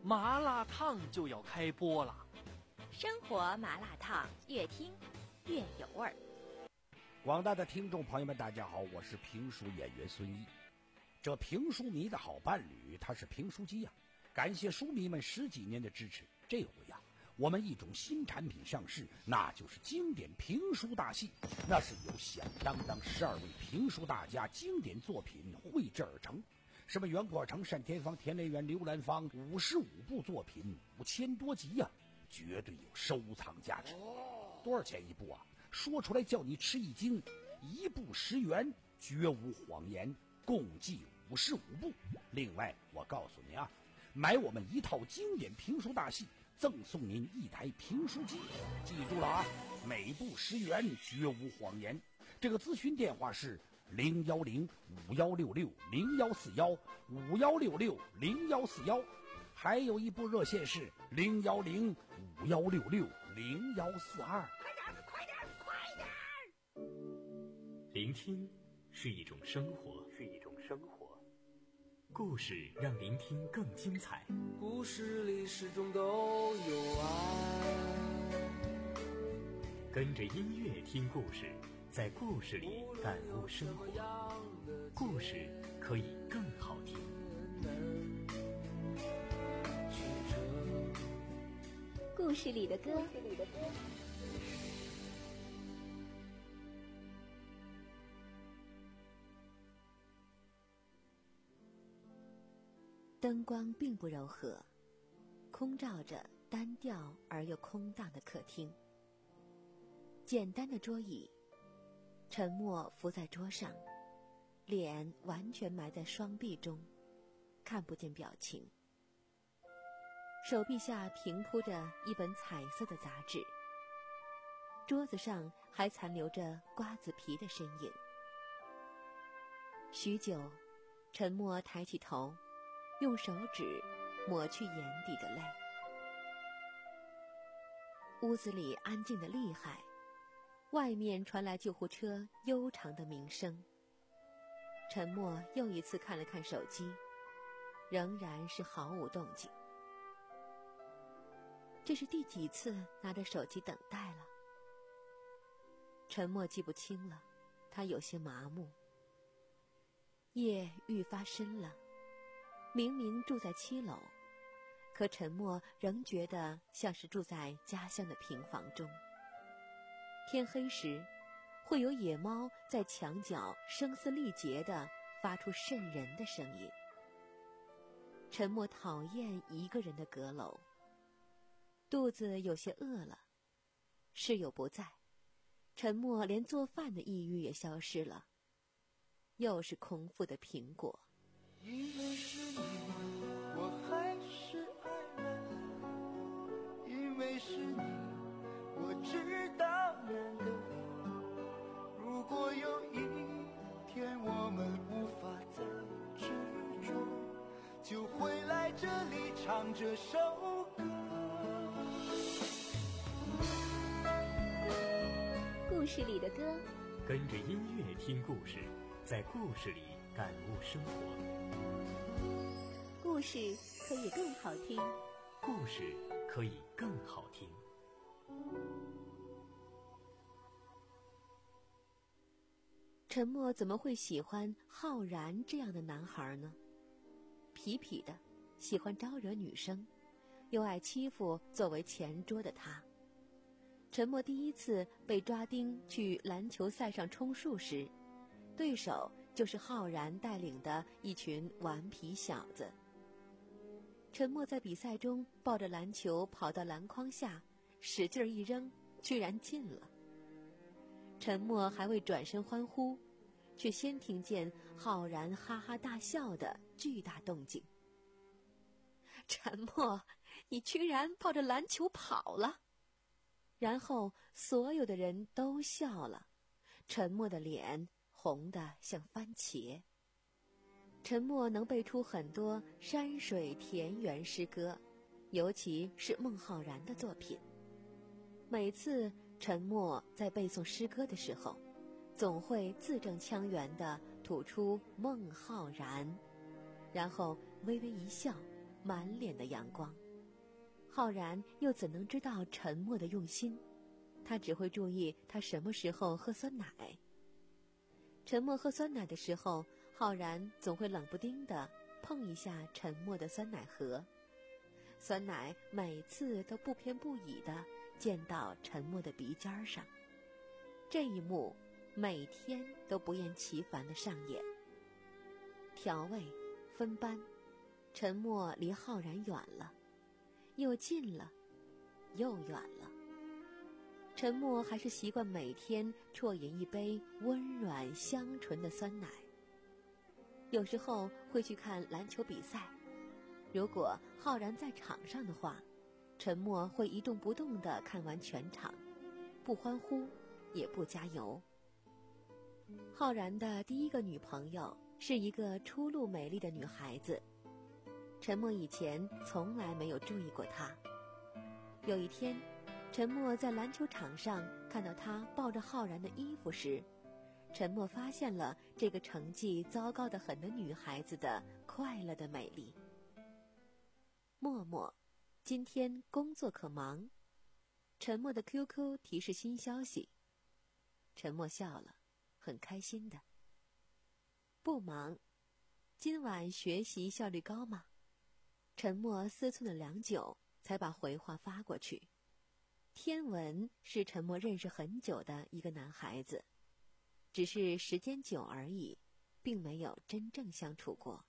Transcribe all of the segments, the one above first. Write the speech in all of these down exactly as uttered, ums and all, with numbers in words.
麻辣烫就要开播了。 生活麻辣烫，越听越有味儿。 广大的听众朋友们，大家好，我是评书演员孙一。这评书迷的好伴侣，他是评书机呀、啊。感谢书迷们十几年的支持，这回呀、啊，我们一种新产品上市，那就是经典评书大戏。那是由响当当十二位评书大家经典作品绘制而成。什么袁阔成、单田芳、田连元、刘兰芳，五十五部作品，五千多集呀、啊，绝对有收藏价值。多少钱一部啊？说出来叫你吃一惊，一部十元，绝无谎言，共计五十五部。另外，我告诉你啊，买我们一套经典评书大戏，赠送您一台评书机。记住了啊，每部十元，绝无谎言。这个咨询电话是零幺零五幺六六零幺四幺五幺六六零幺四幺，还有一部热线是零幺零五幺六六零幺四二。 快点，快点，快点！ 聆听是一种生活，是一种生活。故事让聆听更精彩。 故事里始终都有爱。 跟着音乐听故事，在故事里感悟生活。故事可以更好听。 故事里的歌。灯光并不柔和，空照着单调而又空荡的客厅。简单的桌椅，沉默伏在桌上，脸完全埋在双臂中，看不见表情。手臂下平铺着一本彩色的杂志，桌子上还残留着瓜子皮的身影。许久，沉默抬起头，用手指抹去眼底的泪。屋子里安静的厉害，外面传来救护车悠长的鸣声。沉默又一次看了看手机，仍然是毫无动静。这是第几次拿着手机等待了？沉默记不清了，他有些麻木。夜愈发深了，明明住在七楼，可沉默仍觉得像是住在家乡的平房中。天黑时，会有野猫在墙角声嘶力竭地发出瘆人的声音。沉默讨厌一个人的阁楼，肚子有些饿了，室友不在，沉默连做饭的意欲也消失了，又是空腹的苹果。 因为是你，我还是爱了。因为是你，我知道难得。如果有一天我们无法再执着，就会来这里唱这首歌。 故事里的歌， 跟着音乐听故事，在故事里感悟生活。 故事可以更好听， 故事可以更好听。 沉默怎么会喜欢浩然这样的男孩呢？痞痞的，喜欢招惹女生，又爱欺负作为前桌的他。沉默第一次被抓丁去篮球赛上充数时，对手就是浩然带领的一群顽皮小子。沉默在比赛中抱着篮球跑到篮筐下，使劲一扔，居然进了。沉默还未转身欢呼，却先听见浩然哈哈大笑的巨大动静。沉默，你居然抱着篮球跑了！然后所有的人都笑了，沉默的脸红得像番茄。沉默能背出很多山水田园诗歌，尤其是孟浩然的作品。每次沉默在背诵诗歌的时候，总会字正腔圆地吐出孟浩然，然后微微一笑， 满脸的阳光。浩然又怎能知道沉默的用心？他只会注意他什么时候喝酸奶。沉默喝酸奶的时候，浩然总会冷不丁地碰一下沉默的酸奶盒，酸奶每次都不偏不倚地溅到沉默的鼻尖上。这一幕每天都不厌其烦地上演。调味分班，沉默离浩然远了，又近了，又远了。沉默还是习惯每天啜饮一杯温软香醇的酸奶。有时候会去看篮球比赛，如果浩然在场上的话，沉默会一动不动地看完全场，不欢呼也不加油。浩然的第一个女朋友是一个初露美丽的女孩子，沉默以前从来没有注意过她。有一天，沉默在篮球场上看到她抱着浩然的衣服时，沉默发现了这个成绩糟糕得很的女孩子的快乐的美丽。默默，今天工作可忙？沉默的 Q Q 提示新消息。沉默笑了，很开心的。不忙。今晚学习效率高吗？沉默思忖了良久，才把回话发过去。天文是沉默认识很久的一个男孩子，只是时间久而已，并没有真正相处过。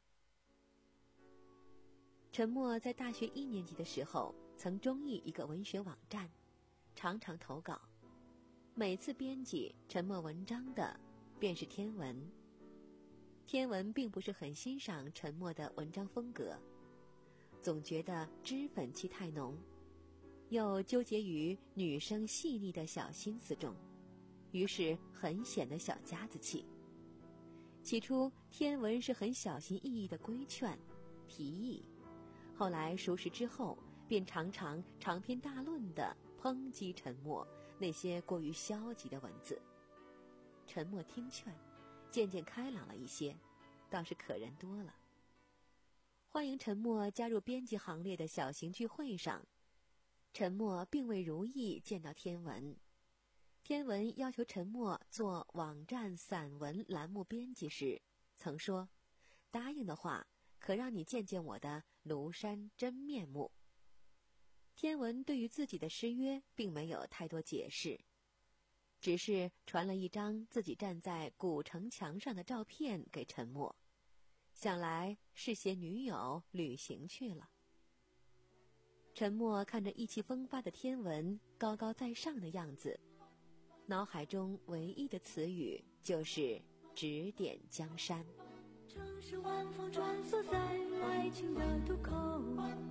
沉默在大学一年级的时候，曾中意一个文学网站，常常投稿。每次编辑沉默文章的便是天文。天文并不是很欣赏沉默的文章风格，总觉得脂粉气太浓，又纠结于女生细腻的小心思中，于是很显得小家子气。起初天文是很小心翼翼的规劝提议，后来熟识之后，便常常长篇大论地抨击沉默那些过于消极的文字。沉默听劝，渐渐开朗了一些，倒是可人多了。欢迎沉默加入编辑行列的小型聚会上，沉默并未如意见到天文。天文要求沉默做网站散文栏目编辑时，曾说答应的话可让你见见我的庐山真面目。天文对于自己的失约并没有太多解释，只是传了一张自己站在古城墙上的照片给沉默，想来是携女友旅行去了。沉默看着意气风发的天文高高在上的样子，脑海中唯一的词语就是指点江山。 城市晚风穿梭在爱情的渡口，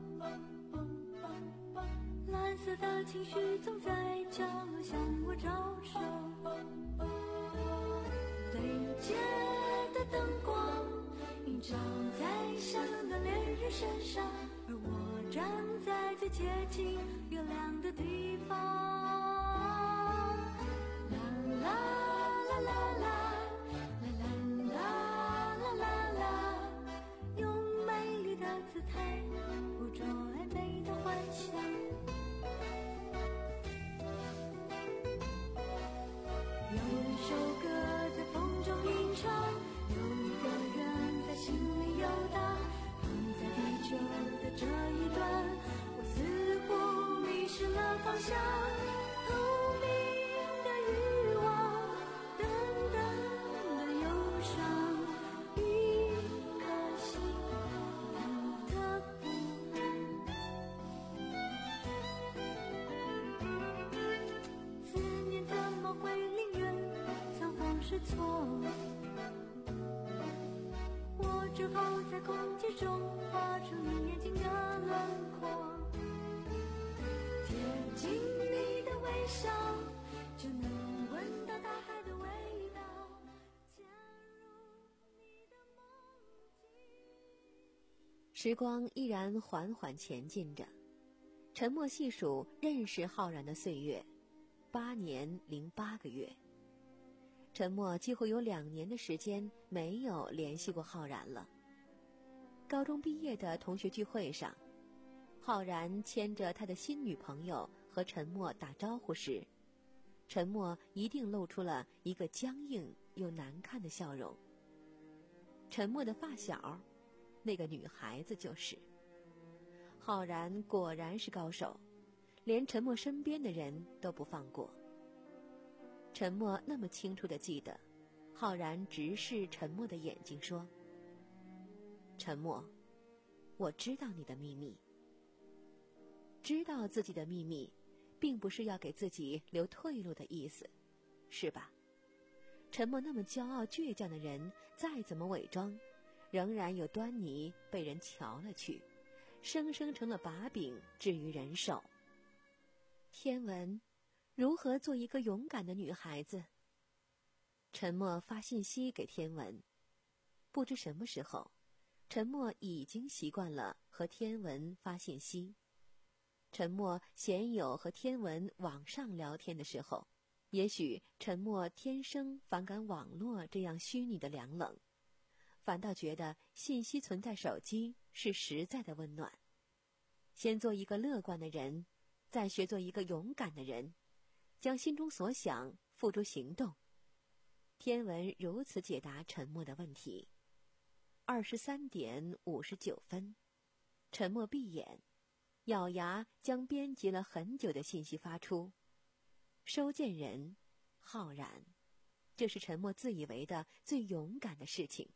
蓝色的情绪总在角落向我招手，对街的灯光映照在相拥的恋人身上，而我站在最接近月亮的地方。啦啦啦啦啦啦啦啦啦，用美丽的姿态捕捉暧昧的幻想。有一首歌在风中吟唱，有一个人在心里游荡，放在地球的这一端，我似乎迷失了方向。透明的欲望，淡淡的忧伤，一颗心忐忑不安。思念怎么会令人仓皇失措？我只好在空气中画出你眼睛的轮廓，贴近你的微笑，就能闻到大海的味道，潜入你的梦境。 时光依然缓缓前进着，沉默细数认识浩然的岁月，八年零八个月。沉默几乎有两年的时间没有联系过浩然了。 高中毕业的同学聚会上，浩然牵着他的新女朋友和陈默打招呼时，陈默一定露出了一个僵硬又难看的笑容。陈默的发小，那个女孩子就是。浩然果然是高手，连陈默身边的人都不放过。陈默那么清楚地记得，浩然直视陈默的眼睛说：陈默，我知道你的秘密。知道自己的秘密，并不是要给自己留退路的意思，是吧？陈默那么骄傲倔强的人，再怎么伪装，仍然有端倪被人瞧了去，生生成了把柄置于人手。天文，如何做一个勇敢的女孩子？陈默发信息给天文，不知什么时候，陈默已经习惯了和天文发信息。陈默鲜有和天文网上聊天的时候，也许陈默天生反感网络这样虚拟的凉冷，反倒觉得信息存在手机是实在的温暖。先做一个乐观的人，再学做一个勇敢的人，将心中所想付诸行动。天文如此解答陈默的问题。二十三点五十九分，陈默闭眼，咬牙将编辑了很久的信息发出。收件人浩然，这是陈默自以为的最勇敢的事情。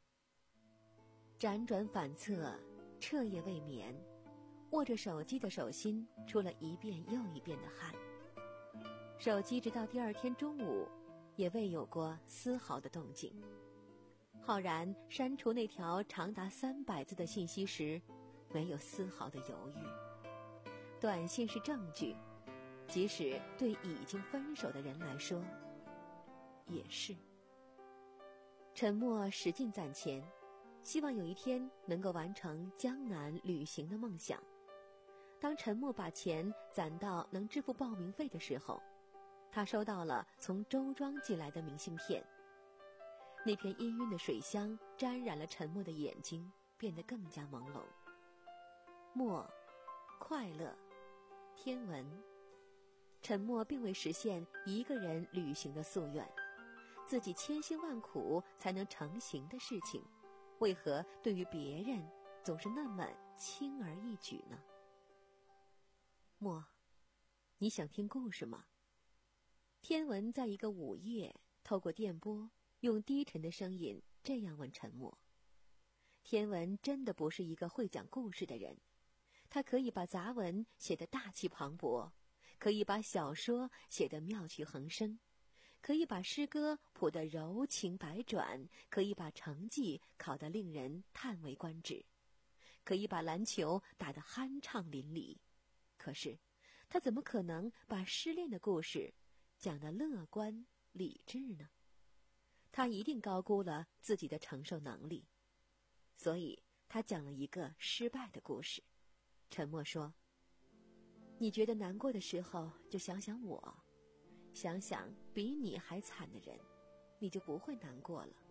辗转反侧，彻夜未眠，握着手机的手心出了一遍又一遍的汗。手机直到第二天中午也未有过丝毫的动静。浩然删除那条长达三百字的信息时，没有丝毫的犹豫。短信是证据，即使对已经分手的人来说，也是。陈默使劲攒钱，希望有一天能够完成江南旅行的梦想。当陈默把钱攒到能支付报名费的时候，他收到了从周庄寄来的明信片。那片氤氲的水香沾染了陈默的眼睛，变得更加朦胧。默，快乐，天文。陈默并未实现一个人旅行的夙愿，自己千辛万苦才能成行的事情，为何对于别人总是那么轻而易举呢？默，你想听故事吗？天文在一个午夜透过电波，用低沉的声音这样问陈默。天文真的不是一个会讲故事的人，他可以把杂文写得大气磅礴，可以把小说写得妙趣横生，可以把诗歌谱得柔情百转，可以把成绩考得令人叹为观止，可以把篮球打得酣畅淋漓。可是他怎么可能把失恋的故事讲得乐观理智呢？他一定高估了自己的承受能力，所以他讲了一个失败的故事。陈默说：你觉得难过的时候，就想想我，想想比你还惨的人，你就不会难过了。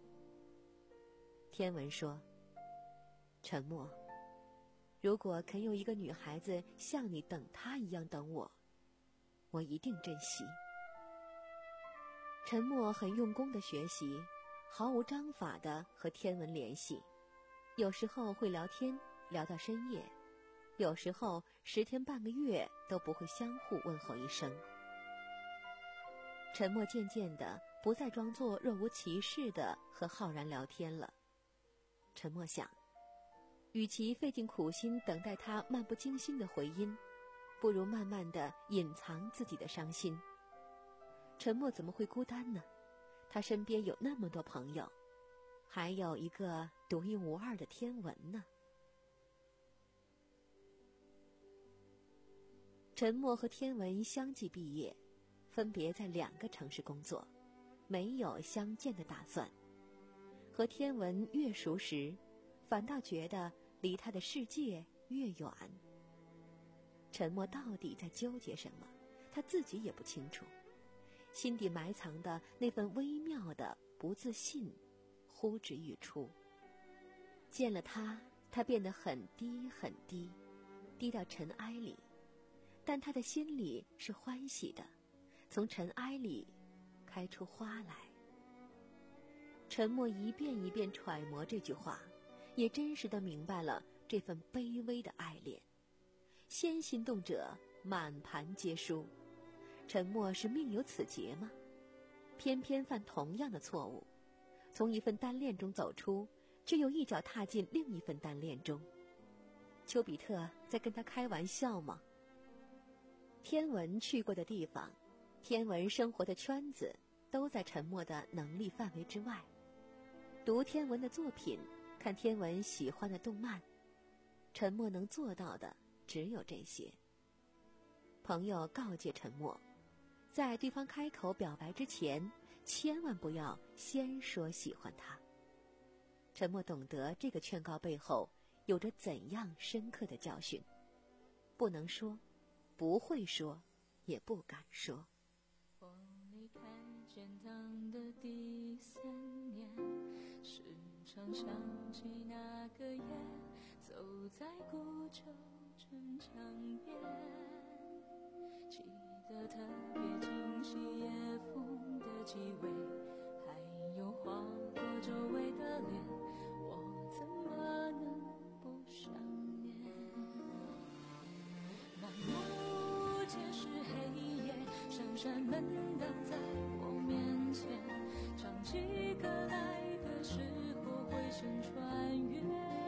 天文说：陈默，如果肯有一个女孩子像你等她一样等我，我一定珍惜。陈默很用功的学习，毫无章法的和天文联系，有时候会聊天聊到深夜，有时候十天半个月都不会相互问候一声。陈默渐渐的不再装作若无其事的和浩然聊天了。陈默想，与其费尽苦心等待他漫不经心的回音，不如慢慢的隐藏自己的伤心。陈默怎么会孤单呢？他身边有那么多朋友，还有一个独一无二的天文呢。陈默和天文相继毕业，分别在两个城市工作，没有相见的打算。和天文越熟时，反倒觉得离他的世界越远。陈默到底在纠结什么，他自己也不清楚。心底埋藏的那份微妙的不自信呼之欲出。 见了他，他变得很低很低，低到尘埃里，但他的心里是欢喜的，从尘埃里开出花来。沉默一遍一遍揣摩这句话，也真实地明白了这份卑微的爱恋。先心动者满盘皆输，沉默是命有此劫吗？偏偏犯同样的错误，从一份单恋中走出，却又一脚踏进另一份单恋中。丘比特在跟他开玩笑吗？天文去过的地方，天文生活的圈子，都在沉默的能力范围之外。读天文的作品，看天文喜欢的动漫，沉默能做到的只有这些。朋友告诫沉默，在对方开口表白之前，千万不要先说喜欢他。沉默懂得这个劝告背后有着怎样深刻的教训，不能说，不会说，也不敢说。 我离开建堂的第三年，时常想起那个夜，走在古旧城墙边，记得特别清晰夜风的气味，还有划过周围的脸，我怎么能不想念？满目皆是黑夜，闪闪门挡在我面前，唱起歌来的时候回声穿越。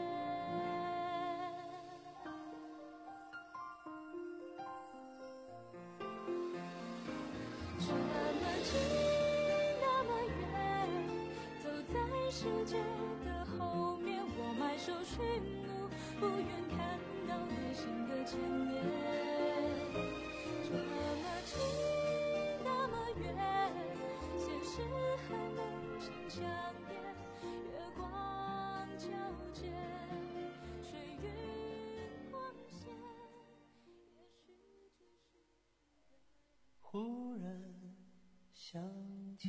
这么近那么远，走在世界的后面，我埋首寻路，不愿看到内心的牵连。这么近那么远，现实和梦想相连，月光皎洁，水云光线，也许只是忽然想起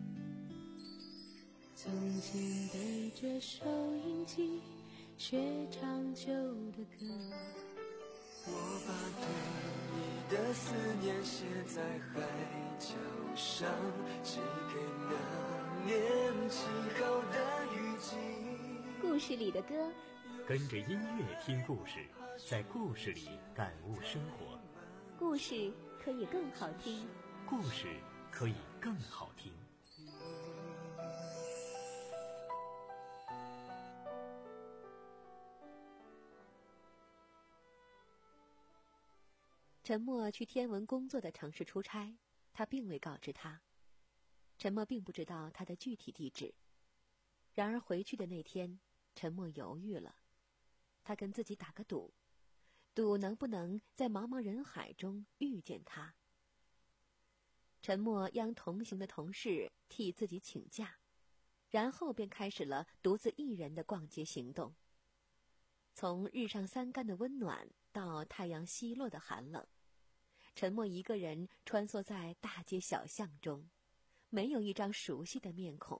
曾经对着收音机学唱旧的歌， 我把对你的思念写在海角上，寄给那年起好的雨季。 故事里的歌， 跟着音乐听故事，在故事里感悟生活。 故事可以更好听。 故事可以更好听。 沉默去天文工作的城市出差，他并未告知他。沉默并不知道他的具体地址。然而回去的那天，沉默犹豫了。他跟自己打个赌，赌能不能在茫茫人海中遇见他。沉默央同行的同事替自己请假，然后便开始了独自一人的逛街行动。从日上三竿的温暖到太阳西落的寒冷，沉默一个人穿梭在大街小巷中，没有一张熟悉的面孔。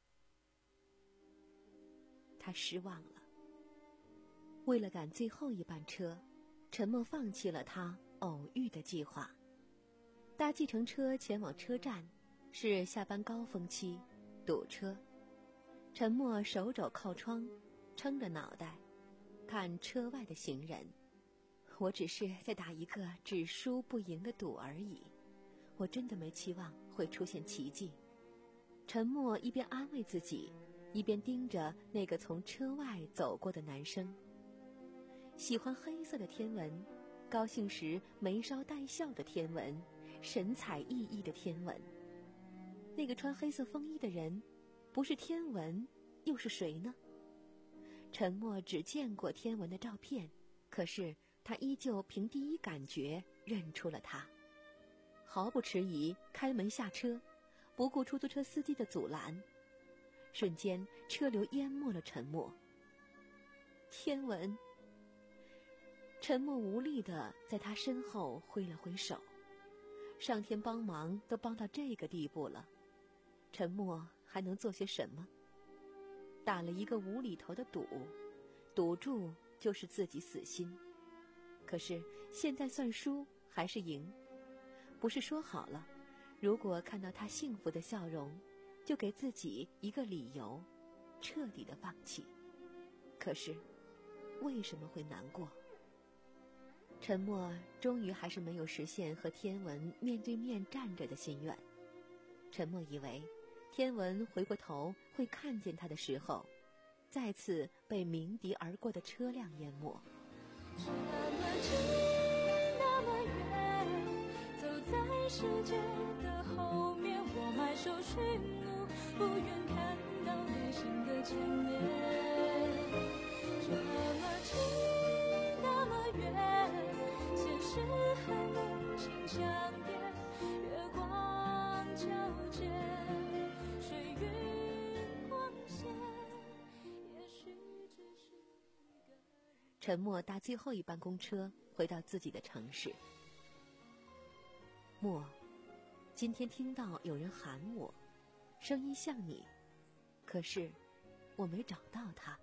他失望了。为了赶最后一班车，沉默放弃了他偶遇的计划。搭计程车前往车站，是下班高峰期，堵车。沉默手肘靠窗，撑着脑袋看车外的行人。我只是在打一个只输不赢的赌而已，我真的没期望会出现奇迹。沉默一边安慰自己，一边盯着那个从车外走过的男生。喜欢黑色的天文，高兴时眉梢带笑的天文，神采奕奕的天文。那个穿黑色风衣的人，不是天文又是谁呢？沉默只见过天文的照片，可是他依旧凭第一感觉认出了他。毫不迟疑开门下车，不顾出租车司机的阻拦。瞬间车流淹没了沉默。天文。沉默无力地在他身后挥了挥手。上天帮忙都帮到这个地步了，沉默还能做些什么？打了一个无厘头的赌， 赌注就是自己死心。可是现在算输还是赢？不是说好了，如果看到他幸福的笑容，就给自己一个理由，彻底的放弃。可是为什么会难过？沉默终于还是没有实现和天文面对面站着的心愿。沉默以为天文回过头会看见他的时候，再次被鸣笛而过的车辆淹没。 这么近那么远，走在世界的后面，我埋首寻路，不愿看到内心的牵连。这么近那么远，现实和梦境相叠，月光皎洁，水云光线，也许只是一个人。 沉默搭最后一班公车回到自己的城市。默，今天听到有人喊我，声音像你，可是我没找到他。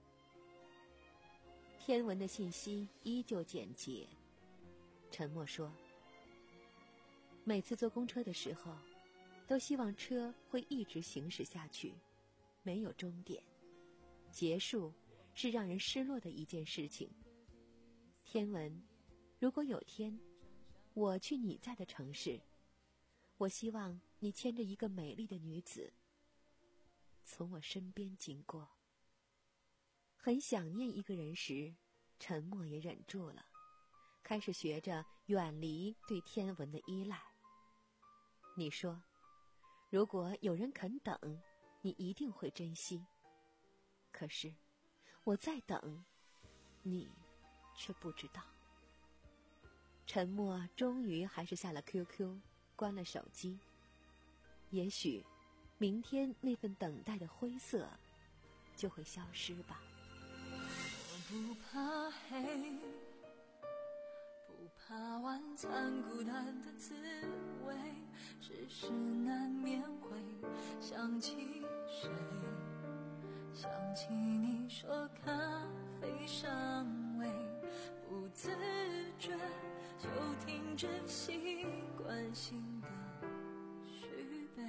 天文的信息依旧简洁。沉默说，每次坐公车的时候，都希望车会一直行驶下去，没有终点。结束是让人失落的一件事情。天文，如果有天我去你在的城市，我希望你牵着一个美丽的女子从我身边经过。很想念一个人时，沉默也忍住了，开始学着远离对天文的依赖。你说，如果有人肯等，你一定会珍惜。可是我在等，你却不知道。沉默终于还是下了 Q Q， 关了手机。也许明天那份等待的灰色就会消失吧。 我不怕黑，不怕晚餐孤单的滋味，世事难免会想起谁，想起你说咖啡伤胃，不自觉就停止习惯性的续杯，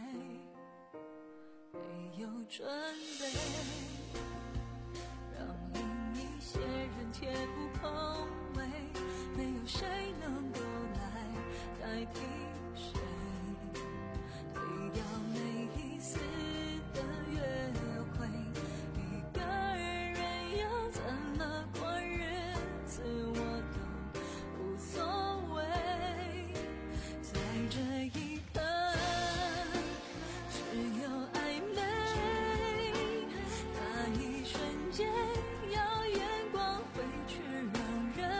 没有准备，让另一些人贴不空位，没有谁能够来代替谁，退掉每一丝的约会，一个人要怎么过日子我都无所谓，在这一刻只有暧昧，那一瞬间要眼光回去，让人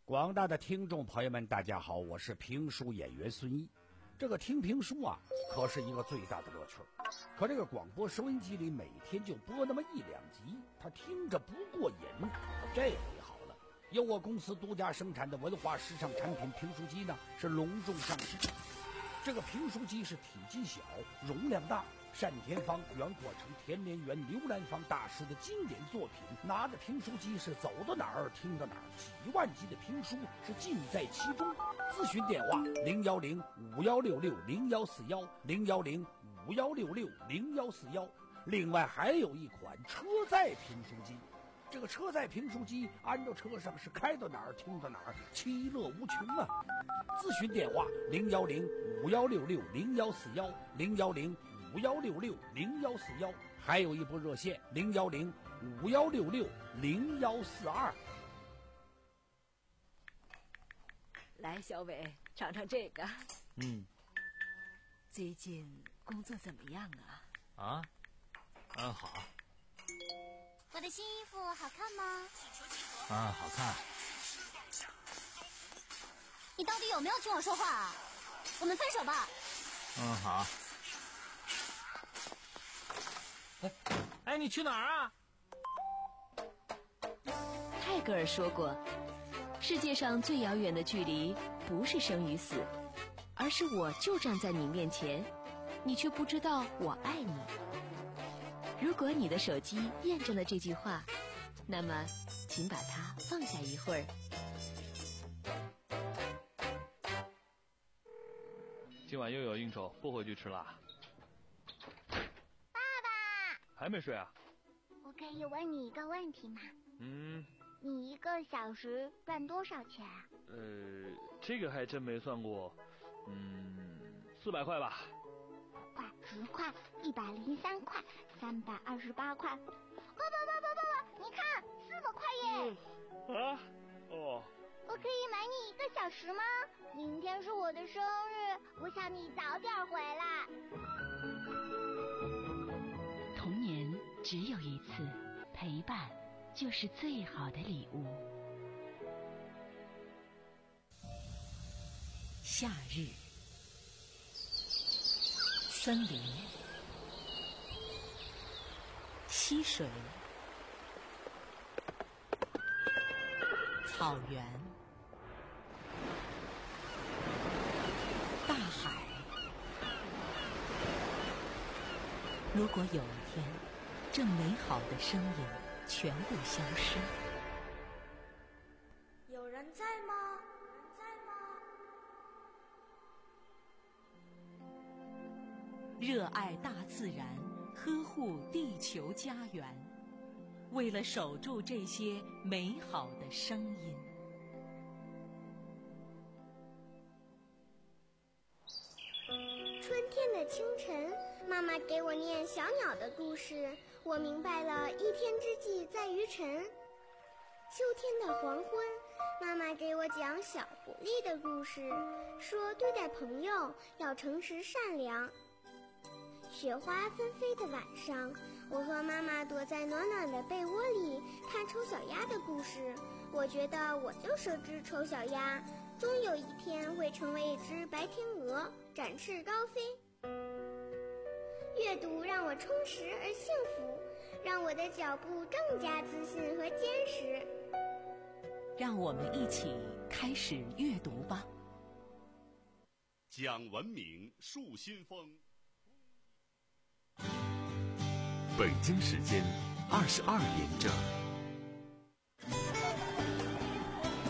广大的听众朋友们，大家好，我是评书演员孙毅。这个听评书啊，可是一个最大的乐趣。可这个广播收音机里每天就播那么一两集，他听着不过瘾。这回好了，由我公司独家生产的文化时尚产品评书机呢，是隆重上市。这个评书机是体积小，容量大，单田芳、袁国成、田连元、刘兰芳大师的经典作品，拿着评书机是走到哪儿听到哪儿，几万集的评书是尽在其中。咨询电话零幺零五幺六六零幺四幺零幺零五幺六六零幺四幺。另外还有一款车载评书机，这个车载评书机安到车上是开到哪儿听到哪儿，其乐无穷啊！咨询电话零幺零五幺六六零幺四幺零幺零五幺六六零幺四幺，还有一部热线零幺零五幺六六零幺四二。 来，小伟，尝尝这个。 嗯。 最近工作怎么样啊？ 啊，很好。 我的新衣服好看吗？ 啊，好看。 你到底有没有听我说话啊？我们分手吧。 嗯，好。哎，哎，你去哪儿啊？ 泰戈尔说过，世界上最遥远的距离不是生与死，而是我就站在你面前，你却不知道我爱你。如果你的手机验证了这句话，那么请把它放下一会儿。 今晚又有应酬，不回去吃了。 爸爸， 还没睡啊？ 我可以问你一个问题吗？ 嗯。 你一个小时赚多少钱啊？ 呃，这个还真没算过。嗯，四百块吧。 五块、十块、一百零三块、三百二十八块。爸爸爸爸爸爸，你看，四百块耶！ 嗯、啊？哦。 我可以买你一个小时吗？明天是我的生日，我想你早点回来。 童年只有一次，陪伴就是最好的礼物。夏日，森林，溪水，草原，大海。如果有一天，这美好的声音全部消失， 有人在吗？在吗？ 热爱大自然，呵护地球家园，为了守住这些美好的声音。 春天的清晨，妈妈给我念小鸟的故事，我明白了一天之计在于晨。秋天的黄昏，妈妈给我讲小狐狸的故事，说对待朋友要诚实善良。雪花纷飞的晚上，我和妈妈躲在暖暖的被窝里看丑小鸭的故事，我觉得我就是只丑小鸭，终有一天会成为一只白天鹅，展翅高飞。阅读让我充实而幸福，让我的脚步更加自信和坚实。 让我们一起开始阅读吧。 讲文明树新风。 北京时间二十二点整。